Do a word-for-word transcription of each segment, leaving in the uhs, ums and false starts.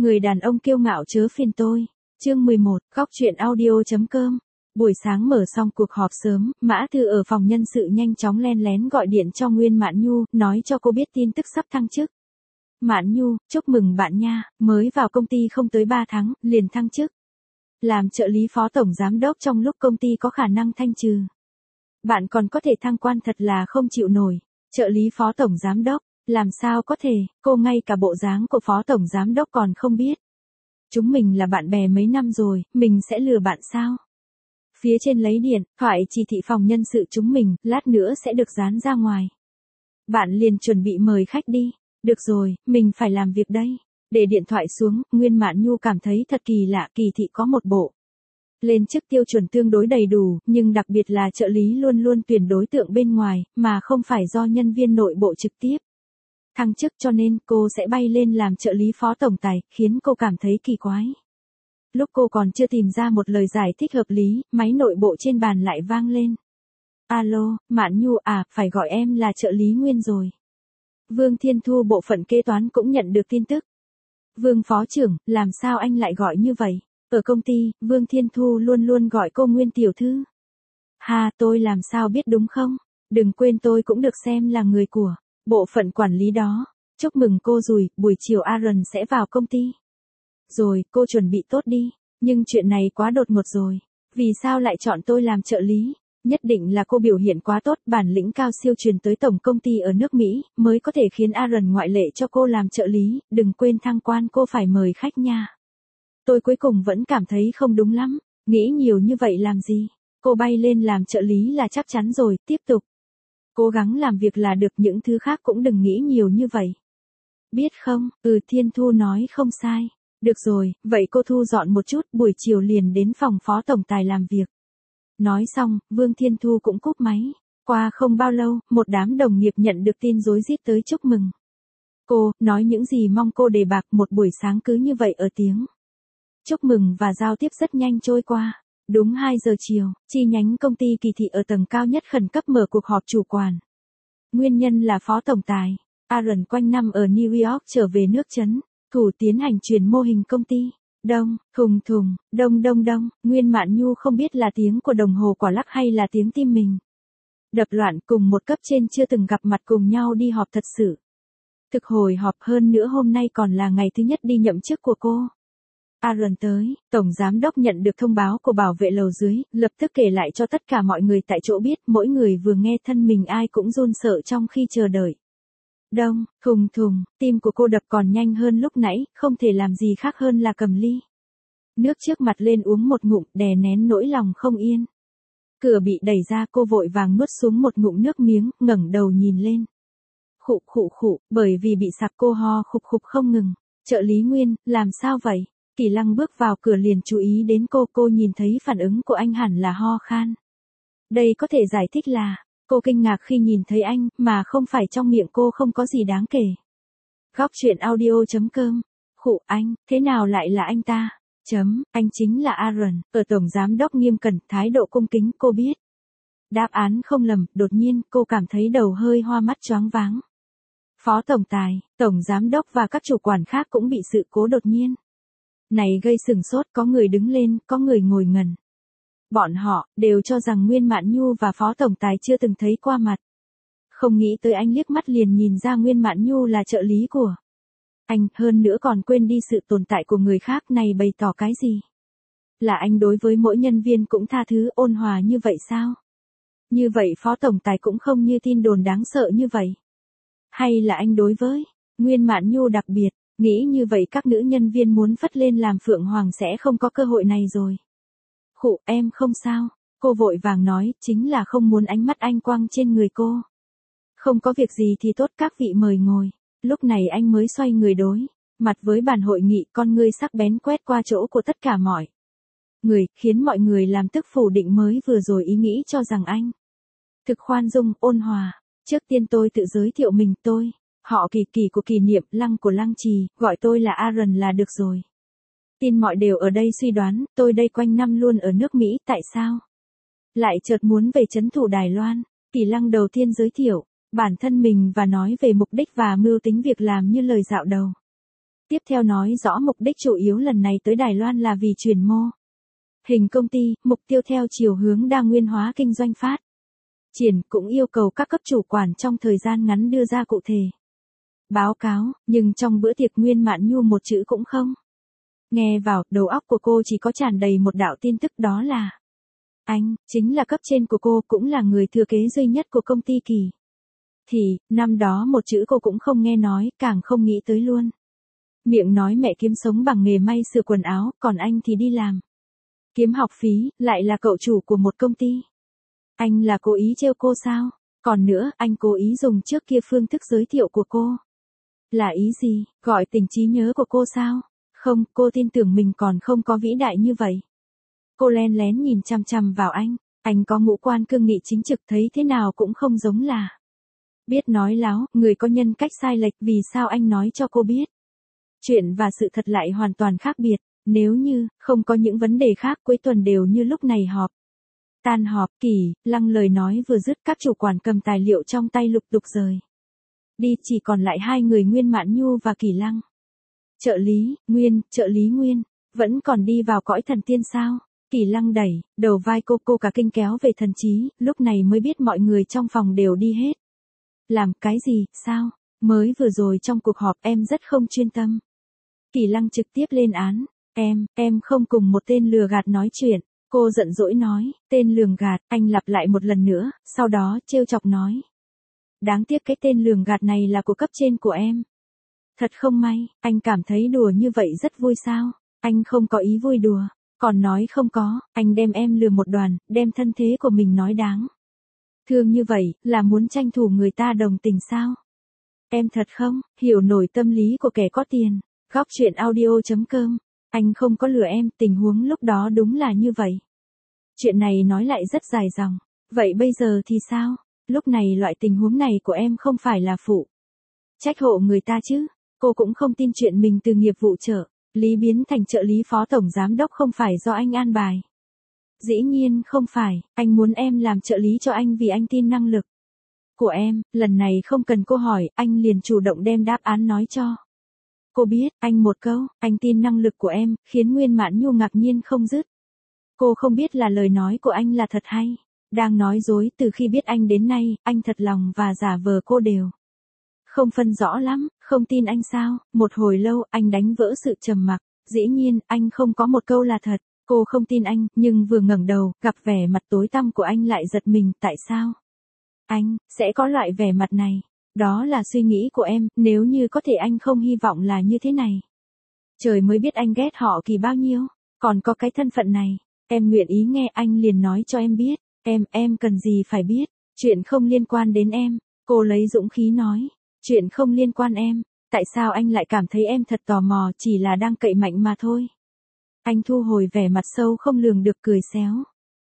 Người đàn ông kiêu ngạo chớ phiền tôi. Chương mười một, góc truyện audio chấm com. Buổi sáng mở xong cuộc họp sớm, Mã Thư ở phòng nhân sự nhanh chóng len lén gọi điện cho Nguyên Mạn Nhu, nói cho cô biết tin tức sắp thăng chức. Mạn Nhu, chúc mừng bạn nha, mới vào công ty không tới ba tháng, liền thăng chức. Làm trợ lý phó tổng giám đốc trong lúc công ty có khả năng thanh trừ. Bạn còn có thể thăng quan, thật là không chịu nổi. Trợ lý phó tổng giám đốc, làm sao có thể, cô ngay cả bộ dáng của phó tổng giám đốc còn không biết. Chúng mình là bạn bè mấy năm rồi, mình sẽ lừa bạn sao? Phía trên lấy điện, thoại chỉ thị phòng nhân sự chúng mình, lát nữa sẽ được dán ra ngoài. Bạn liền chuẩn bị mời khách đi. Được rồi, mình phải làm việc đây. Để điện thoại xuống, Nguyên Mạn Nhu cảm thấy thật kỳ lạ, kỳ thị có một bộ. Lên chức tiêu chuẩn tương đối đầy đủ, nhưng đặc biệt là trợ lý luôn luôn tuyển đối tượng bên ngoài, mà không phải do nhân viên nội bộ trực tiếp. Thăng chức cho nên cô sẽ bay lên làm trợ lý phó tổng tài, khiến cô cảm thấy kỳ quái. Lúc cô còn chưa tìm ra một lời giải thích hợp lý, máy nội bộ trên bàn lại vang lên. Alo, Mạn Nhu à, phải gọi em là trợ lý Nguyên rồi. Vương Thiên Thu bộ phận kế toán cũng nhận được tin tức. Vương phó trưởng, làm sao anh lại gọi như vậy? Ở công ty, Vương Thiên Thu luôn luôn gọi cô Nguyên tiểu thư. Ha, tôi làm sao biết đúng không? Đừng quên tôi cũng được xem là người của bộ phận quản lý đó. Chúc mừng cô rồi, buổi chiều Aaron sẽ vào công ty. Rồi, cô chuẩn bị tốt đi. Nhưng chuyện này quá đột ngột rồi. Vì sao lại chọn tôi làm trợ lý? Nhất định là cô biểu hiện quá tốt, bản lĩnh cao siêu truyền tới tổng công ty ở nước Mỹ, mới có thể khiến Aaron ngoại lệ cho cô làm trợ lý, đừng quên thăng quan cô phải mời khách nha. Tôi cuối cùng vẫn cảm thấy không đúng lắm, nghĩ nhiều như vậy làm gì? Cô bay lên làm trợ lý là chắc chắn rồi, tiếp tục. Cố gắng làm việc là được, những thứ khác cũng đừng nghĩ nhiều như vậy. Biết không, ừ Thiên Thu nói không sai. Được rồi, vậy cô thu dọn một chút, buổi chiều liền đến phòng phó tổng tài làm việc. Nói xong, Vương Thiên Thu cũng cúp máy. Qua không bao lâu, một đám đồng nghiệp nhận được tin rối rít tới chúc mừng. Cô, nói những gì mong cô đề bạc, một buổi sáng cứ như vậy ở tiếng chúc mừng và giao tiếp rất nhanh trôi qua. Đúng hai giờ chiều, chi nhánh công ty Kỳ thị ở tầng cao nhất khẩn cấp mở cuộc họp chủ quản. Nguyên nhân là phó tổng tài Aaron quanh năm ở New York trở về nước Chấn, thủ tiến hành chuyển mô hình công ty. Đông, thùng thùng, đông đông đông, Nguyên Mạn Nhu không biết là tiếng của đồng hồ quả lắc hay là tiếng tim mình. Đập loạn, cùng một cấp trên chưa từng gặp mặt cùng nhau đi họp thật sự. Thực hồi họp, hơn nữa hôm nay còn là ngày thứ nhất đi nhậm chức của cô. Aaron tới, tổng giám đốc nhận được thông báo của bảo vệ lầu dưới, lập tức kể lại cho tất cả mọi người tại chỗ biết, mỗi người vừa nghe thân mình ai cũng run sợ trong khi chờ đợi. Đông, thùng thùng, tim của cô đập còn nhanh hơn lúc nãy, không thể làm gì khác hơn là cầm ly nước trước mặt lên uống một ngụm, đè nén nỗi lòng không yên. Cửa bị đẩy ra, cô vội vàng nuốt xuống một ngụm nước miếng, ngẩng đầu nhìn lên. Khụ khụ khụ, bởi vì bị sặc cô ho khục khục không ngừng. Trợ lý Nguyên, làm sao vậy? Kỳ Lăng bước vào cửa liền chú ý đến cô, cô nhìn thấy phản ứng của anh hẳn là ho khan. Đây có thể giải thích là, cô kinh ngạc khi nhìn thấy anh, mà không phải trong miệng cô không có gì đáng kể. Góc truyện audio chấm com. Khụ anh, thế nào lại là anh ta? Chấm, anh chính là Aaron, ở tổng giám đốc nghiêm cẩn, thái độ cung kính, cô biết. Đáp án không lầm, đột nhiên, cô cảm thấy đầu hơi hoa mắt choáng váng. Phó tổng tài, tổng giám đốc và các chủ quản khác cũng bị sự cố đột nhiên này gây sửng sốt, có người đứng lên, có người ngồi ngần. Bọn họ, đều cho rằng Nguyên Mạn Nhu và phó tổng tài chưa từng thấy qua mặt. Không nghĩ tới anh liếc mắt liền nhìn ra Nguyên Mạn Nhu là trợ lý của anh, hơn nữa còn quên đi sự tồn tại của người khác, này bày tỏ cái gì? Là anh đối với mỗi nhân viên cũng tha thứ ôn hòa như vậy sao? Như vậy phó tổng tài cũng không như tin đồn đáng sợ như vậy. Hay là anh đối với Nguyên Mạn Nhu đặc biệt, nghĩ như vậy các nữ nhân viên muốn phất lên làm Phượng Hoàng sẽ không có cơ hội này rồi. Khụ, em không sao, cô vội vàng nói, chính là không muốn ánh mắt anh quăng trên người cô. Không có việc gì thì tốt, các vị mời ngồi. Lúc này anh mới xoay người đối mặt với bàn hội nghị, con ngươi sắc bén quét qua chỗ của tất cả mọi người, khiến mọi người làm tức phủ định mới vừa rồi ý nghĩ cho rằng anh thực khoan dung, ôn hòa. Trước tiên tôi tự giới thiệu mình, tôi họ Kỳ, Kỳ của Kỳ Niệm, Lăng của Lăng Trì, gọi tôi là Aaron là được rồi. Tin mọi đều ở đây suy đoán, tôi đây quanh năm luôn ở nước Mỹ, tại sao lại chợt muốn về trấn thủ Đài Loan? Kỳ Lăng đầu tiên giới thiệu bản thân mình và nói về mục đích và mưu tính việc làm như lời dạo đầu. Tiếp theo nói rõ mục đích chủ yếu lần này tới Đài Loan là vì chuyển mô hình công ty, mục tiêu theo chiều hướng đa nguyên hóa kinh doanh phát triển, cũng yêu cầu các cấp chủ quản trong thời gian ngắn đưa ra cụ thể báo cáo, nhưng trong bữa tiệc Nguyên Mạn Nhu một chữ cũng không nghe vào, đầu óc của cô chỉ có tràn đầy một đạo tin tức, đó là anh, chính là cấp trên của cô, cũng là người thừa kế duy nhất của công ty Kỳ. Thì, năm đó một chữ cô cũng không nghe nói, càng không nghĩ tới luôn. Miệng nói mẹ kiếm sống bằng nghề may sửa quần áo, còn anh thì đi làm kiếm học phí, lại là cậu chủ của một công ty. Anh là cố ý trêu cô sao? Còn nữa, anh cố ý dùng trước kia phương thức giới thiệu của cô. Là ý gì? Gọi tình trí nhớ của cô sao? Không, cô tin tưởng mình còn không có vĩ đại như vậy. Cô len lén nhìn chằm chằm vào anh, anh có ngũ quan cương nghị chính trực, thấy thế nào cũng không giống là biết nói láo, người có nhân cách sai lệch, vì sao anh nói cho cô biết? Chuyện và sự thật lại hoàn toàn khác biệt, nếu như không có những vấn đề khác, cuối tuần đều như lúc này họp. Tan họp, Kỳ, Lăng lời nói vừa dứt, các chủ quản cầm tài liệu trong tay lục tục rời đi, chỉ còn lại hai người Nguyên Mạn Nhu và Kỳ Lăng. Trợ lý, Nguyên, trợ lý Nguyên, vẫn còn đi vào cõi thần tiên sao? Kỳ Lăng đẩy đầu vai cô, cô cả kinh kéo về thần trí, lúc này mới biết mọi người trong phòng đều đi hết. Làm cái gì, sao? Mới vừa rồi trong cuộc họp em rất không chuyên tâm. Kỳ Lăng trực tiếp lên án, em, em không cùng một tên lừa gạt nói chuyện. Cô giận dỗi nói, tên lường gạt, anh lặp lại một lần nữa, sau đó trêu chọc nói. Đáng tiếc cái tên lường gạt này là của cấp trên của em. Thật không may, anh cảm thấy đùa như vậy rất vui sao? Anh không có ý vui đùa, còn nói không có, anh đem em lừa một đoàn, đem thân thế của mình nói đáng thương như vậy, là muốn tranh thủ người ta đồng tình sao? Em thật không hiểu nổi tâm lý của kẻ có tiền. Góc chuyện audio chấm com. Anh không có lừa em, tình huống lúc đó đúng là như vậy. Chuyện này nói lại rất dài dòng. Vậy bây giờ thì sao? Lúc này loại tình huống này của em không phải là phụ trách hộ người ta chứ? Cô cũng không tin chuyện mình từ nghiệp vụ trợ lý biến thành trợ lý phó tổng giám đốc không phải do anh an bài. Dĩ nhiên không phải, anh muốn em làm trợ lý cho anh vì anh tin năng lực của em, lần này không cần cô hỏi, anh liền chủ động đem đáp án nói cho cô biết. Anh một câu, anh tin năng lực của em, khiến Nguyên Mạn Nhu ngạc nhiên không dứt. Cô không biết là lời nói của anh là thật hay đang nói dối. Từ khi biết anh đến nay, anh thật lòng và giả vờ cô đều không phân rõ lắm. Không tin anh sao? Một hồi lâu, anh đánh vỡ sự trầm mặc. Dĩ nhiên, anh không có một câu là thật. Cô không tin anh, nhưng vừa ngẩng đầu, gặp vẻ mặt tối tăm của anh lại giật mình. Tại sao anh sẽ có loại vẻ mặt này? Đó là suy nghĩ của em, nếu như có thể anh không hy vọng là như thế này. Trời mới biết anh ghét họ Kỳ bao nhiêu, còn có cái thân phận này. Em nguyện ý nghe, anh liền nói cho em biết. Em, em cần gì phải biết, chuyện không liên quan đến em. Cô lấy dũng khí nói, chuyện không liên quan em, tại sao anh lại cảm thấy em thật tò mò, chỉ là đang cậy mạnh mà thôi. Anh thu hồi vẻ mặt sâu không lường được cười xéo.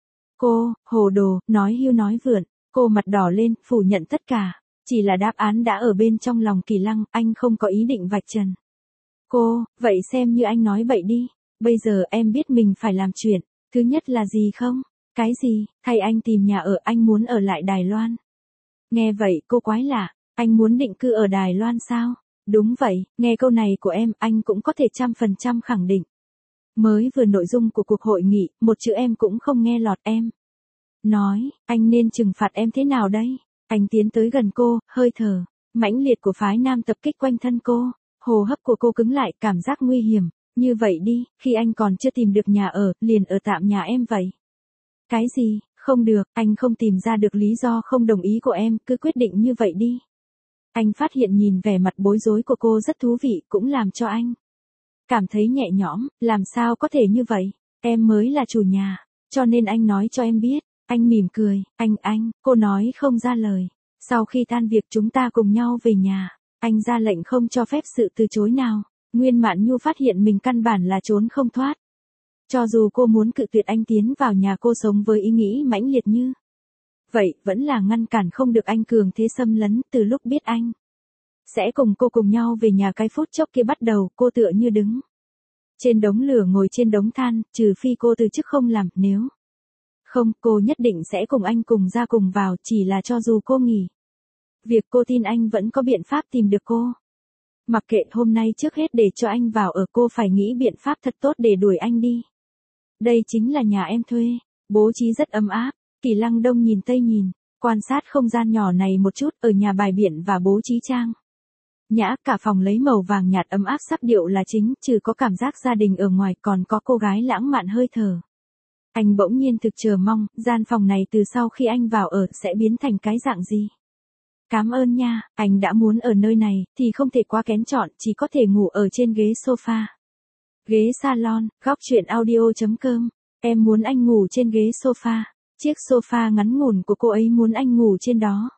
Cô, hồ đồ, nói hưu nói vượn, cô mặt đỏ lên, phủ nhận tất cả. Chỉ là đáp án đã ở bên trong lòng Kỳ Lăng, anh không có ý định vạch trần cô, vậy xem như anh nói bậy đi. Bây giờ em biết mình phải làm chuyện, thứ nhất là gì không? Cái gì? Thay anh tìm nhà ở, anh muốn ở lại Đài Loan. Nghe vậy cô quái lạ, anh muốn định cư ở Đài Loan sao? Đúng vậy, nghe câu này của em, anh cũng có thể trăm phần trăm khẳng định. Mới vừa nội dung của cuộc hội nghị, một chữ em cũng không nghe lọt. Em nói, anh nên trừng phạt em thế nào đây? Anh tiến tới gần cô, hơi thở mãnh liệt của phái nam tập kích quanh thân cô, hô hấp của cô cứng lại, cảm giác nguy hiểm. Như vậy đi, khi anh còn chưa tìm được nhà ở, liền ở tạm nhà em vậy. Cái gì? Không được, anh không tìm ra được lý do không đồng ý của em, cứ quyết định như vậy đi. Anh phát hiện nhìn vẻ mặt bối rối của cô rất thú vị, cũng làm cho anh cảm thấy nhẹ nhõm. Làm sao có thể như vậy? Em mới là chủ nhà, cho nên anh nói cho em biết. Anh mỉm cười, anh, anh, cô nói không ra lời. Sau khi tan việc chúng ta cùng nhau về nhà, anh ra lệnh không cho phép sự từ chối nào. Nguyên Mạn Nhu phát hiện mình căn bản là trốn không thoát. Cho dù cô muốn cự tuyệt anh tiến vào nhà cô sống với ý nghĩ mãnh liệt như vậy, vẫn là ngăn cản không được anh cường thế xâm lấn. Từ lúc biết anh sẽ cùng cô cùng nhau về nhà, cái phút chốc kia bắt đầu, cô tựa như đứng trên đống lửa ngồi trên đống than, trừ phi cô từ chức không làm, nếu không, cô nhất định sẽ cùng anh cùng ra cùng vào, chỉ là cho dù cô nghỉ việc, cô tin anh vẫn có biện pháp tìm được cô. Mặc kệ, hôm nay trước hết để cho anh vào ở, cô phải nghĩ biện pháp thật tốt để đuổi anh đi. Đây chính là nhà em thuê, bố trí rất ấm áp. Kỳ Lăng đông nhìn tây nhìn, quan sát không gian nhỏ này một chút, ở nhà bài biện và bố trí trang nhã, cả phòng lấy màu vàng nhạt ấm áp sắp điệu là chính, trừ có cảm giác gia đình ở ngoài còn có cô gái lãng mạn hơi thở. Anh bỗng nhiên thực chờ mong, gian phòng này từ sau khi anh vào ở sẽ biến thành cái dạng gì. Cảm ơn nha, anh đã muốn ở nơi này, thì không thể quá kén chọn, chỉ có thể ngủ ở trên ghế sofa. Ghế salon, góc truyện audio.com. Em muốn anh ngủ trên ghế sofa. Chiếc sofa ngắn ngủn của cô ấy muốn anh ngủ trên đó.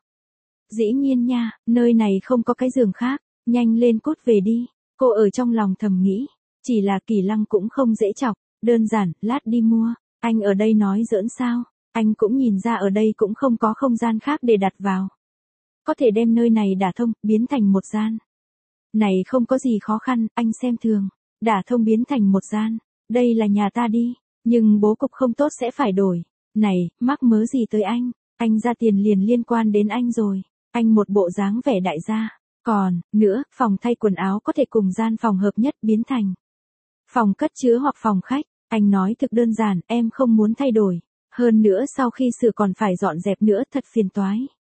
Dĩ nhiên nha, nơi này không có cái giường khác, nhanh lên cút về đi. Cô ở trong lòng thầm nghĩ, chỉ là Kỳ Lăng cũng không dễ chọc, đơn giản, lát đi mua. Anh ở đây nói giỡn sao, anh cũng nhìn ra ở đây cũng không có không gian khác để đặt vào. Có thể đem nơi này đả thông, biến thành một gian. Này không có gì khó khăn, anh xem thường. Đả thông biến thành một gian. Đây là nhà ta đi, nhưng bố cục không tốt sẽ phải đổi. Này, mắc mớ gì tới anh, anh ra tiền liền liên quan đến anh rồi. Anh một bộ dáng vẻ đại gia. Còn, nữa, phòng thay quần áo có thể cùng gian phòng hợp nhất biến thành phòng cất chứa hoặc phòng khách. Anh nói thực đơn giản, em không muốn thay đổi. Hơn nữa sau khi sửa còn phải dọn dẹp nữa, thật phiền toái.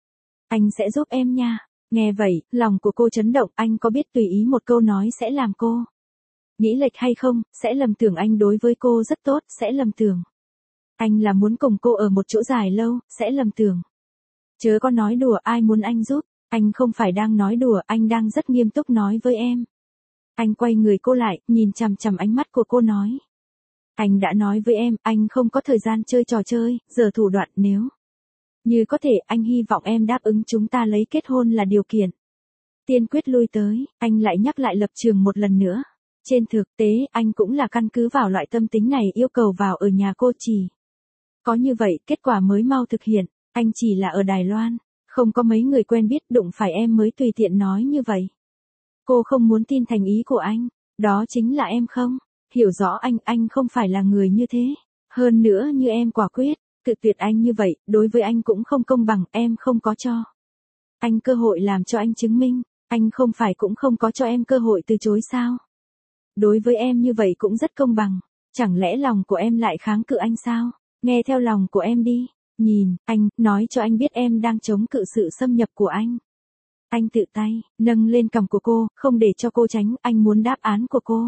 Anh sẽ giúp em nha. Nghe vậy, lòng của cô chấn động, anh có biết tùy ý một câu nói sẽ làm cô nghĩ lệch hay không, sẽ lầm tưởng anh đối với cô rất tốt, sẽ lầm tưởng anh là muốn cùng cô ở một chỗ dài lâu, sẽ lầm tưởng. Chớ có nói đùa, ai muốn anh giúp, anh không phải đang nói đùa, anh đang rất nghiêm túc nói với em. Anh quay người cô lại, nhìn chằm chằm ánh mắt của cô nói. Anh đã nói với em, anh không có thời gian chơi trò chơi, giờ thủ đoạn nếu như có thể, anh hy vọng em đáp ứng chúng ta lấy kết hôn là điều kiện tiên quyết lui tới. Anh lại nhắc lại lập trường một lần nữa. Trên thực tế, anh cũng là căn cứ vào loại tâm tính này yêu cầu vào ở nhà cô, chỉ có như vậy, kết quả mới mau thực hiện. Anh chỉ là ở Đài Loan, không có mấy người quen biết, đụng phải em mới tùy tiện nói như vậy. Cô không muốn tin thành ý của anh, đó chính là em không hiểu rõ anh, anh không phải là người như thế. Hơn nữa như em quả quyết cự tuyệt anh như vậy, đối với anh cũng không công bằng, em không có cho anh cơ hội làm cho anh chứng minh, anh không phải cũng không có cho em cơ hội từ chối sao? Đối với em như vậy cũng rất công bằng, chẳng lẽ lòng của em lại kháng cự anh sao? Nghe theo lòng của em đi, nhìn, anh, nói cho anh biết em đang chống cự sự xâm nhập của anh. Anh tự tay, nâng lên cằm của cô, không để cho cô tránh, anh muốn đáp án của cô.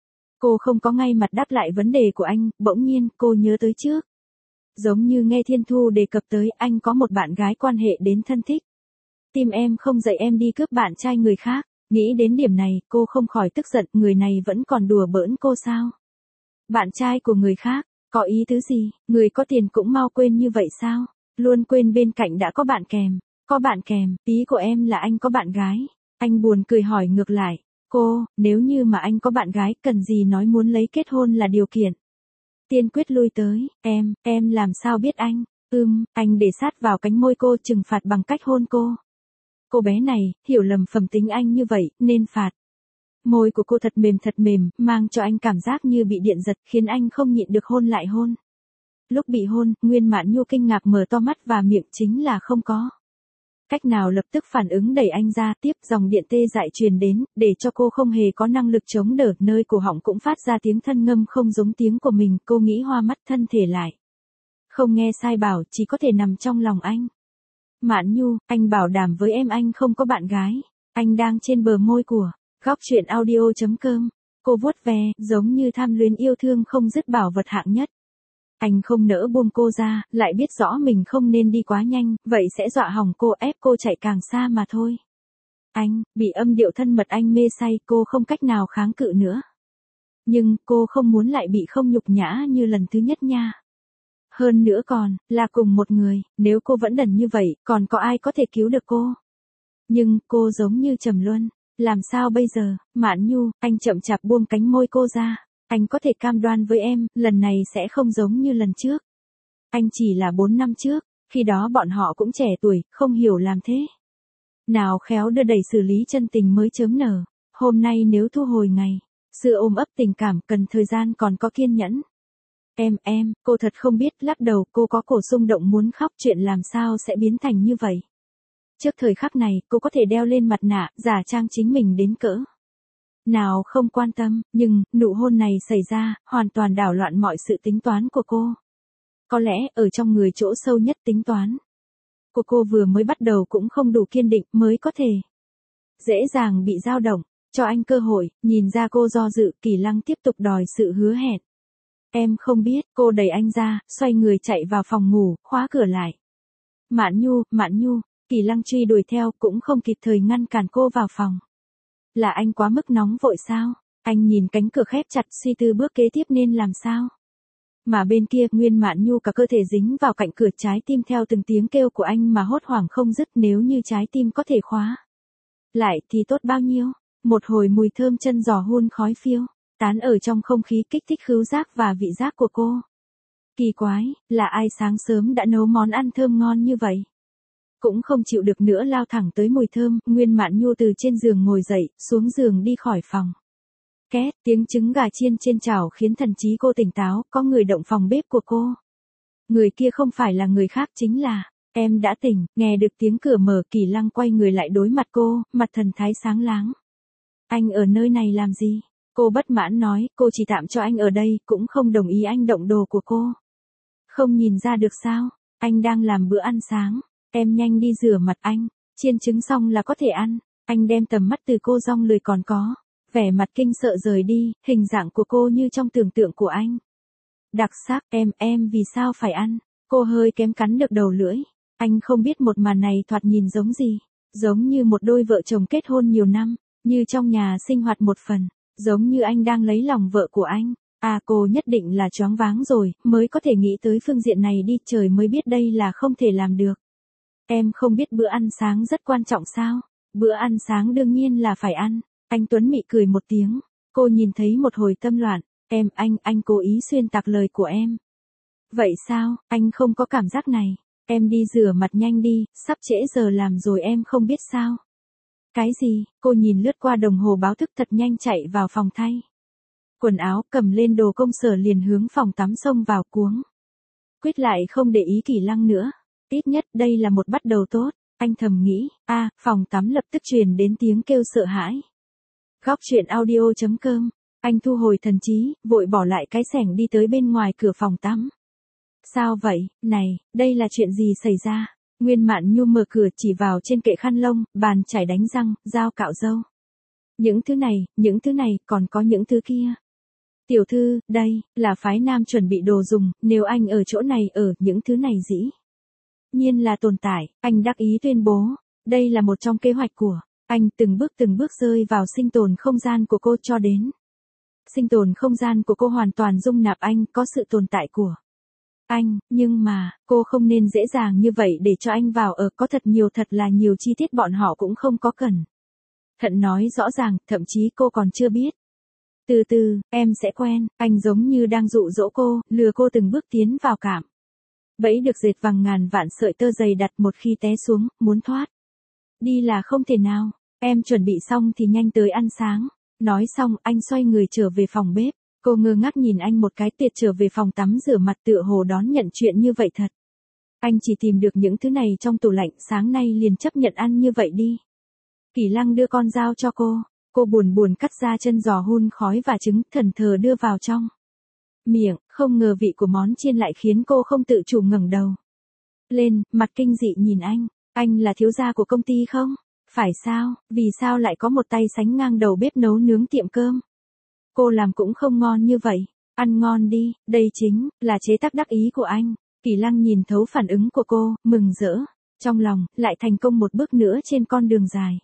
Cô không có ngay mặt đáp lại vấn đề của anh, bỗng nhiên, cô nhớ tới trước. Giống như nghe Thiên Thu đề cập tới, anh có một bạn gái quan hệ đến thân thích. Tim em không dạy em đi cướp bạn trai người khác. Nghĩ đến điểm này, cô không khỏi tức giận, người này vẫn còn đùa bỡn cô sao? Bạn trai của người khác, có ý tứ gì? Người có tiền cũng mau quên như vậy sao? Luôn quên bên cạnh đã có bạn kèm. Có bạn kèm, ý của em là anh có bạn gái. Anh buồn cười hỏi ngược lại. Cô, nếu như mà anh có bạn gái, cần gì nói muốn lấy kết hôn là điều kiện tiên quyết lui tới. Em, em làm sao biết anh? Ừm, anh để sát vào cánh môi cô, trừng phạt bằng cách hôn cô. Cô bé này, hiểu lầm phẩm tính anh như vậy, nên phạt. Môi của cô thật mềm thật mềm, mang cho anh cảm giác như bị điện giật, khiến anh không nhịn được hôn lại hôn. Lúc bị hôn, Nguyên Mạn Nhu kinh ngạc mở to mắt và miệng chính là không có cách nào lập tức phản ứng đẩy anh ra, tiếp dòng điện tê dại truyền đến, để cho cô không hề có năng lực chống đỡ, nơi cổ họng cũng phát ra tiếng thân ngâm không giống tiếng của mình, cô nghĩ hoa mắt thân thể lại. Không nghe sai bảo, chỉ có thể nằm trong lòng anh. Mạn Nhu, anh bảo đảm với em anh không có bạn gái, anh đang trên bờ môi của góc truyện audio.com. Cô vuốt ve, giống như tham luyến yêu thương không dứt bảo vật hạng nhất. Anh không nỡ buông cô ra, lại biết rõ mình không nên đi quá nhanh, vậy sẽ dọa hỏng cô, ép cô chạy càng xa mà thôi. Anh, bị âm điệu thân mật anh mê say, cô không cách nào kháng cự nữa. Nhưng, cô không muốn lại bị không nhục nhã như lần thứ nhất nha. Hơn nữa còn, là cùng một người, nếu cô vẫn đần như vậy, còn có ai có thể cứu được cô? Nhưng, cô giống như trầm luân. Làm sao bây giờ, Mạn Nhu, anh chậm chạp buông cánh môi cô ra. Anh có thể cam đoan với em, lần này sẽ không giống như lần trước. Anh chỉ là bốn năm trước, khi đó bọn họ cũng trẻ tuổi, không hiểu làm thế nào khéo đưa đẩy xử lý chân tình mới chớm nở. Hôm nay nếu thu hồi ngày xưa ôm ấp tình cảm, cần thời gian còn có kiên nhẫn. Em, em, cô thật không biết, lắc đầu, cô có cổ xung động muốn khóc, chuyện làm sao sẽ biến thành như vậy. Trước thời khắc này, cô có thể đeo lên mặt nạ, giả trang chính mình đến cỡ Nào không quan tâm, nhưng, nụ hôn này xảy ra, hoàn toàn đảo loạn mọi sự tính toán của cô. Có lẽ, ở trong người chỗ sâu nhất tính toán của cô vừa mới bắt đầu cũng không đủ kiên định mới có thể dễ dàng bị dao động. Cho anh cơ hội, nhìn ra cô do dự, Kỳ Lăng tiếp tục đòi sự hứa hẹn. Em không biết, cô đẩy anh ra, xoay người chạy vào phòng ngủ, khóa cửa lại. Mạn Nhu, Mạn Nhu, Kỳ Lăng truy đuổi theo, cũng không kịp thời ngăn cản cô vào phòng. Là anh quá mức nóng vội sao? Anh nhìn cánh cửa khép chặt, suy tư bước kế tiếp nên làm sao? Mà bên kia, Nguyên Mạn Nhu cả cơ thể dính vào cạnh cửa, trái tim theo từng tiếng kêu của anh mà hốt hoảng không dứt. Nếu như trái tim có thể khóa lại thì tốt bao nhiêu. Một hồi mùi thơm chân giò hun khói phiêu tán ở trong không khí, kích thích khứu giác và vị giác của cô. Kỳ quái, là ai sáng sớm đã nấu món ăn thơm ngon như vậy? Cũng không chịu được nữa lao thẳng tới mùi thơm, Nguyên Mạn Nhu từ trên giường ngồi dậy, xuống giường đi khỏi phòng. Két, tiếng trứng gà chiên trên chảo khiến thần trí cô tỉnh táo, có người động phòng bếp của cô. Người kia không phải là người khác, chính là, em đã tỉnh. Nghe được tiếng cửa mở, Kỳ Lăng quay người lại đối mặt cô, mặt thần thái sáng láng. Anh ở nơi này làm gì? Cô bất mãn nói, cô chỉ tạm cho anh ở đây, cũng không đồng ý anh động đồ của cô. Không nhìn ra được sao? Anh đang làm bữa ăn sáng. Em nhanh đi rửa mặt anh, chiên trứng xong là có thể ăn. Anh đem tầm mắt từ cô dong lười còn có vẻ mặt kinh sợ rời đi, hình dạng của cô như trong tưởng tượng của anh. Đặc sắc, em, em vì sao phải ăn? Cô hơi kém cắn được đầu lưỡi. Anh không biết một màn này thoạt nhìn giống gì. Giống như một đôi vợ chồng kết hôn nhiều năm, như trong nhà sinh hoạt một phần, giống như anh đang lấy lòng vợ của anh. À, cô nhất định là choáng váng rồi, mới có thể nghĩ tới phương diện này đi, trời mới biết đây là không thể làm được. Em không biết bữa ăn sáng rất quan trọng sao? Bữa ăn sáng đương nhiên là phải ăn. Anh Tuấn mị cười một tiếng. Cô nhìn thấy một hồi tâm loạn. Em, anh, anh cố ý xuyên tạc lời của em. Vậy sao, anh không có cảm giác này. Em đi rửa mặt nhanh đi, sắp trễ giờ làm rồi em không biết sao. Cái gì? Cô nhìn lướt qua đồng hồ báo thức thật nhanh chạy vào phòng thay quần áo, cầm lên đồ công sở liền hướng phòng tắm xông vào cuống. Quyết lại không để ý Kỳ Lăng nữa. Ít nhất đây là một bắt đầu tốt. Anh thầm nghĩ, a à, phòng tắm lập tức truyền đến tiếng kêu sợ hãi. Góc truyện audio chấm com. Anh thu hồi thần trí, vội bỏ lại cái xẻng đi tới bên ngoài cửa phòng tắm. Sao vậy, này, đây là chuyện gì xảy ra? Nguyên Mạn Nhu mở cửa chỉ vào trên kệ khăn lông, bàn chải đánh răng, dao cạo râu. Những thứ này, những thứ này, còn có những thứ kia. Tiểu thư, đây, là phái nam chuẩn bị đồ dùng, nếu anh ở chỗ này ở, những thứ này dĩ nhiên là tồn tại. Anh đắc ý tuyên bố, đây là một trong kế hoạch của anh, từng bước từng bước rơi vào sinh tồn không gian của cô cho đến. Sinh tồn không gian của cô hoàn toàn dung nạp anh, có sự tồn tại của anh, nhưng mà, cô không nên dễ dàng như vậy để cho anh vào ở, có thật nhiều thật là nhiều chi tiết bọn họ cũng không có cần. Thận nói rõ ràng, thậm chí cô còn chưa biết. Từ từ, em sẽ quen, anh giống như đang dụ dỗ cô, lừa cô từng bước tiến vào cảm. Bẫy được dệt vàng ngàn vạn sợi tơ dày đặt, một khi té xuống, muốn thoát đi là không thể nào. Em chuẩn bị xong thì nhanh tới ăn sáng. Nói xong, anh xoay người trở về phòng bếp. Cô ngơ ngác nhìn anh một cái, tiệt trở về phòng tắm rửa mặt tựa hồ đón nhận chuyện như vậy thật. Anh chỉ tìm được những thứ này trong tủ lạnh, sáng nay liền chấp nhận ăn như vậy đi. Kỳ Lăng đưa con dao cho cô. Cô buồn buồn cắt ra chân giò hun khói và trứng, thần thờ đưa vào trong miệng. Không ngờ vị của món chiên lại khiến cô không tự chủ ngẩng đầu lên, mặt kinh dị nhìn anh. Anh là thiếu gia của công ty không? Phải sao, vì sao lại có một tay sánh ngang đầu bếp nấu nướng tiệm cơm? Cô làm cũng không ngon như vậy. Ăn ngon đi, đây chính là chế tác đắc ý của anh. Kỳ Lăng nhìn thấu phản ứng của cô, mừng rỡ. Trong lòng, lại thành công một bước nữa trên con đường dài.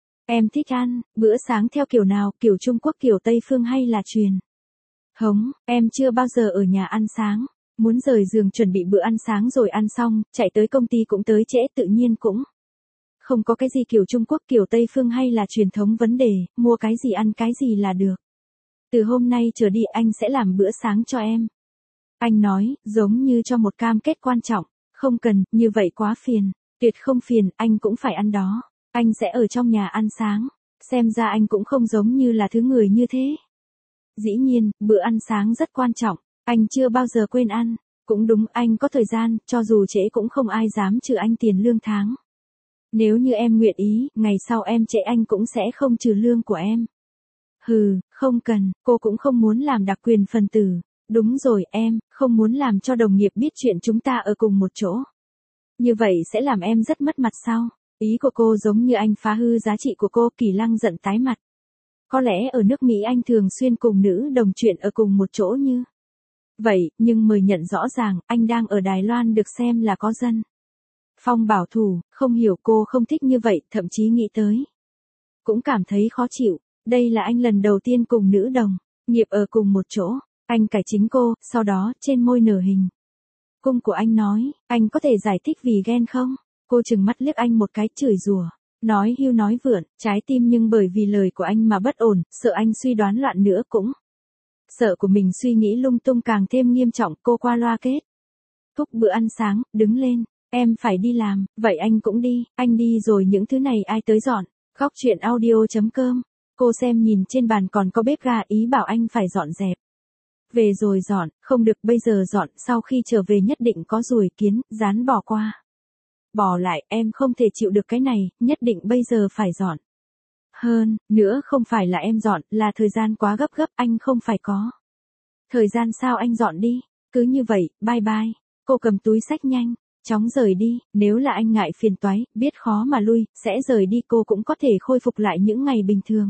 Em thích ăn bữa sáng theo kiểu nào, kiểu Trung Quốc, kiểu Tây Phương hay là truyền hống? Em chưa bao giờ ở nhà ăn sáng. Muốn rời giường chuẩn bị bữa ăn sáng rồi ăn xong, chạy tới công ty cũng tới trễ, tự nhiên cũng không có cái gì kiểu Trung Quốc, kiểu Tây Phương hay là truyền thống vấn đề, mua cái gì ăn cái gì là được. Từ hôm nay trở đi anh sẽ làm bữa sáng cho em. Anh nói, giống như cho một cam kết quan trọng. Không cần, như vậy quá phiền. Tuyệt không phiền, anh cũng phải ăn đó. Anh sẽ ở trong nhà ăn sáng. Xem ra anh cũng không giống như là thứ người như thế. Dĩ nhiên, bữa ăn sáng rất quan trọng. Anh chưa bao giờ quên ăn. Cũng đúng, anh có thời gian, cho dù trễ cũng không ai dám trừ anh tiền lương tháng. Nếu như em nguyện ý, ngày sau em trễ anh cũng sẽ không trừ lương của em. Hừ, không cần, cô cũng không muốn làm đặc quyền phần tử. Đúng rồi em, không muốn làm cho đồng nghiệp biết chuyện chúng ta ở cùng một chỗ. Như vậy sẽ làm em rất mất mặt sao? Ý của cô giống như anh phá hư giá trị của cô. Kỳ Lăng giận tái mặt. Có lẽ ở nước Mỹ anh thường xuyên cùng nữ đồng chuyện ở cùng một chỗ như vậy, nhưng mời nhận rõ ràng, anh đang ở Đài Loan được xem là có dân phong bảo thủ, không hiểu cô không thích như vậy, thậm chí nghĩ tới. Cũng cảm thấy khó chịu, đây là anh lần đầu tiên cùng nữ đồng nghiệp ở cùng một chỗ, anh cải chính cô, sau đó, trên môi nở hình cung của anh nói, anh có thể giải thích vì ghen không? Cô trừng mắt liếc anh một cái chửi rủa, nói hưu nói vượn, trái tim nhưng bởi vì lời của anh mà bất ổn, sợ anh suy đoán loạn nữa cũng. Sợ của mình suy nghĩ lung tung càng thêm nghiêm trọng, cô qua loa kết. Thúc bữa ăn sáng, đứng lên, em phải đi làm, vậy anh cũng đi, anh đi rồi những thứ này ai tới dọn. Góc chuyện audio.com, cô xem nhìn trên bàn còn có bếp ga, ý bảo anh phải dọn dẹp. Về rồi dọn, không được bây giờ dọn, sau khi trở về nhất định có ruồi kiến, rán bò qua. Bỏ lại, em không thể chịu được cái này, nhất định bây giờ phải dọn. Hơn, nữa không phải là em dọn, là thời gian quá gấp gấp, anh không phải có. Thời gian sao anh dọn đi, cứ như vậy, bye bye. Cô cầm túi xách nhanh, chóng rời đi, nếu là anh ngại phiền toái, biết khó mà lui, sẽ rời đi, cô cũng có thể khôi phục lại những ngày bình thường.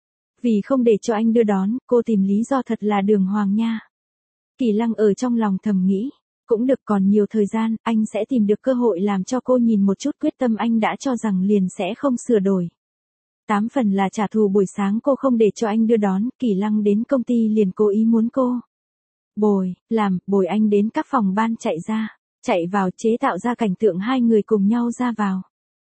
Vì không để cho anh đưa đón, cô tìm lý do thật là đường hoàng nha. Kỳ Lăng ở trong lòng thầm nghĩ, cũng được, còn nhiều thời gian, anh sẽ tìm được cơ hội làm cho cô nhìn một chút quyết tâm anh đã cho rằng liền sẽ không sửa đổi. Tám phần là trả thù buổi sáng cô không để cho anh đưa đón, Kỳ Lăng đến công ty liền cố ý muốn cô bồi, làm, bồi anh đến các phòng ban chạy ra, chạy vào chế tạo ra cảnh tượng hai người cùng nhau ra vào.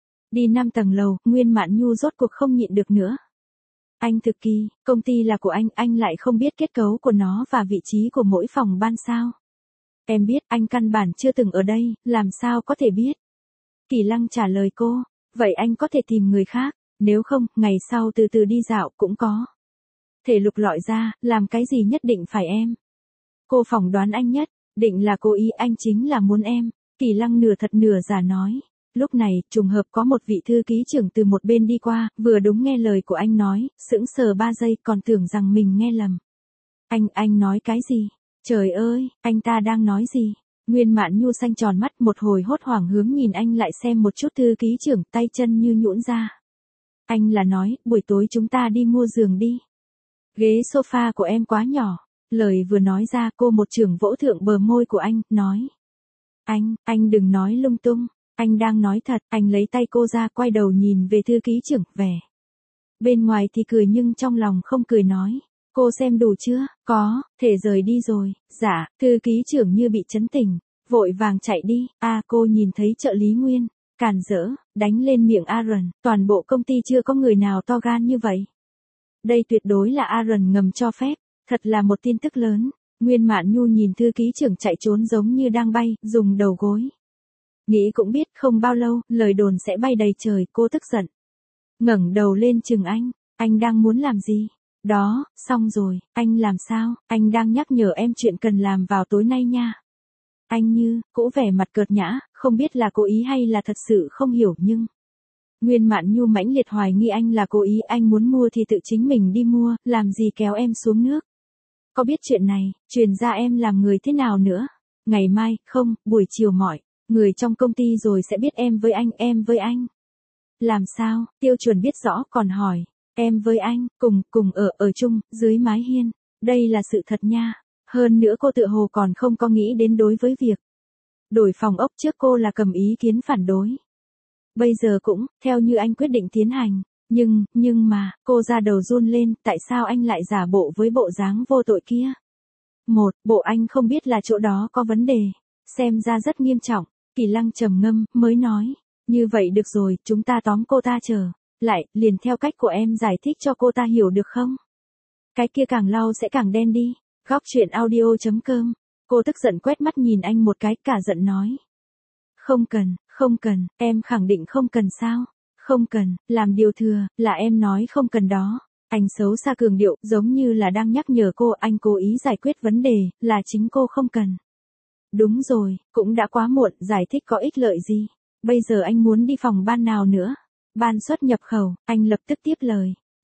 Đi năm tầng lầu, Nguyên Mạn Nhu rốt cuộc không nhịn được nữa. Anh thực kỳ, công ty là của anh, anh lại không biết kết cấu của nó và vị trí của mỗi phòng ban sao? Em biết, anh căn bản chưa từng ở đây, làm sao có thể biết? Kỳ Lăng trả lời cô, vậy anh có thể tìm người khác, nếu không, ngày sau từ từ đi dạo cũng có thể lục lọi ra, làm cái gì nhất định phải em. Cô phỏng đoán anh nhất, định là cố ý, anh chính là muốn em. Kỳ Lăng nửa thật nửa giả nói. Lúc này, trùng hợp có một vị thư ký trưởng từ một bên đi qua, vừa đúng nghe lời của anh nói, sững sờ ba giây còn tưởng rằng mình nghe lầm. Anh, anh nói cái gì? Trời ơi, anh ta đang nói gì? Nguyên Mạn Nhu xanh tròn mắt một hồi hốt hoảng hướng nhìn anh lại xem một chút, thư ký trưởng tay chân như nhũn ra. Anh là nói, buổi tối chúng ta đi mua giường đi. Ghế sofa của em quá nhỏ. Lời vừa nói ra cô một chưởng vỗ thượng bờ môi của anh, nói. Anh, anh đừng nói lung tung. Anh đang nói thật, anh lấy tay cô ra quay đầu nhìn về thư ký trưởng, vẻ. Bên ngoài thì cười nhưng trong lòng không cười nói. Cô xem đủ chưa, có, thể rời đi rồi, dạ, thư ký trưởng như bị chấn tỉnh, vội vàng chạy đi, a à, cô nhìn thấy trợ lý Nguyên, càn rỡ, đánh lên miệng Aaron, toàn bộ công ty chưa có người nào to gan như vậy. Đây tuyệt đối là Aaron ngầm cho phép, thật là một tin tức lớn. Nguyên Mạn Nhu nhìn thư ký trưởng chạy trốn giống như đang bay, dùng đầu gối. Nghĩ cũng biết không bao lâu, lời đồn sẽ bay đầy trời, cô tức giận. Ngẩng đầu lên chừng anh, anh đang muốn làm gì? Đó, xong rồi, anh làm sao? Anh đang nhắc nhở em chuyện cần làm vào tối nay nha. Anh như, cũ vẻ mặt cợt nhã, không biết là cố ý hay là thật sự không hiểu nhưng. Nguyên Mạn Nhu mãnh liệt hoài nghi anh là cố ý, anh muốn mua thì tự chính mình đi mua, làm gì kéo em xuống nước. Có biết chuyện này, truyền ra em làm người thế nào nữa? Ngày mai, không, buổi chiều mọi người trong công ty rồi sẽ biết em với anh, em với anh. Làm sao, Tiêu Chuẩn biết rõ còn hỏi, em với anh, cùng, cùng ở, ở chung, dưới mái hiên. Đây là sự thật nha. Hơn nữa cô tự hồ còn không có nghĩ đến đối với việc đổi phòng ốc, trước cô là cầm ý kiến phản đối. Bây giờ cũng, theo như anh quyết định tiến hành. Nhưng, nhưng mà, cô ra đầu run lên, tại sao anh lại giả bộ với bộ dáng vô tội kia? Một, bộ anh không biết là chỗ đó có vấn đề. Xem ra rất nghiêm trọng. Kỳ Lăng trầm ngâm, mới nói. Như vậy được rồi, chúng ta tóm cô ta trở lại, liền theo cách của em giải thích cho cô ta hiểu được không? Cái kia càng lau sẽ càng đen đi. Góc chuyện audio.com. Cô tức giận quét mắt nhìn anh một cái, cả giận nói. Không cần, không cần, em khẳng định không cần sao? Không cần, làm điều thừa, là em nói không cần đó. Anh xấu xa cường điệu, giống như là đang nhắc nhở cô, anh cố ý giải quyết vấn đề, là chính cô không cần. Đúng rồi, cũng đã quá muộn, giải thích có ích lợi gì. Bây giờ anh muốn đi phòng ban nào nữa? Ban xuất nhập khẩu, anh lập tức tiếp lời.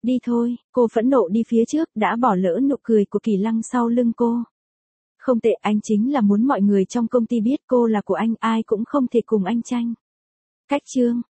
Đi thôi, cô phẫn nộ đi phía trước, đã bỏ lỡ nụ cười của Kỳ Lăng sau lưng cô. Không tệ, anh chính là muốn mọi người trong công ty biết cô là của anh, ai cũng không thể cùng anh tranh. Cách chương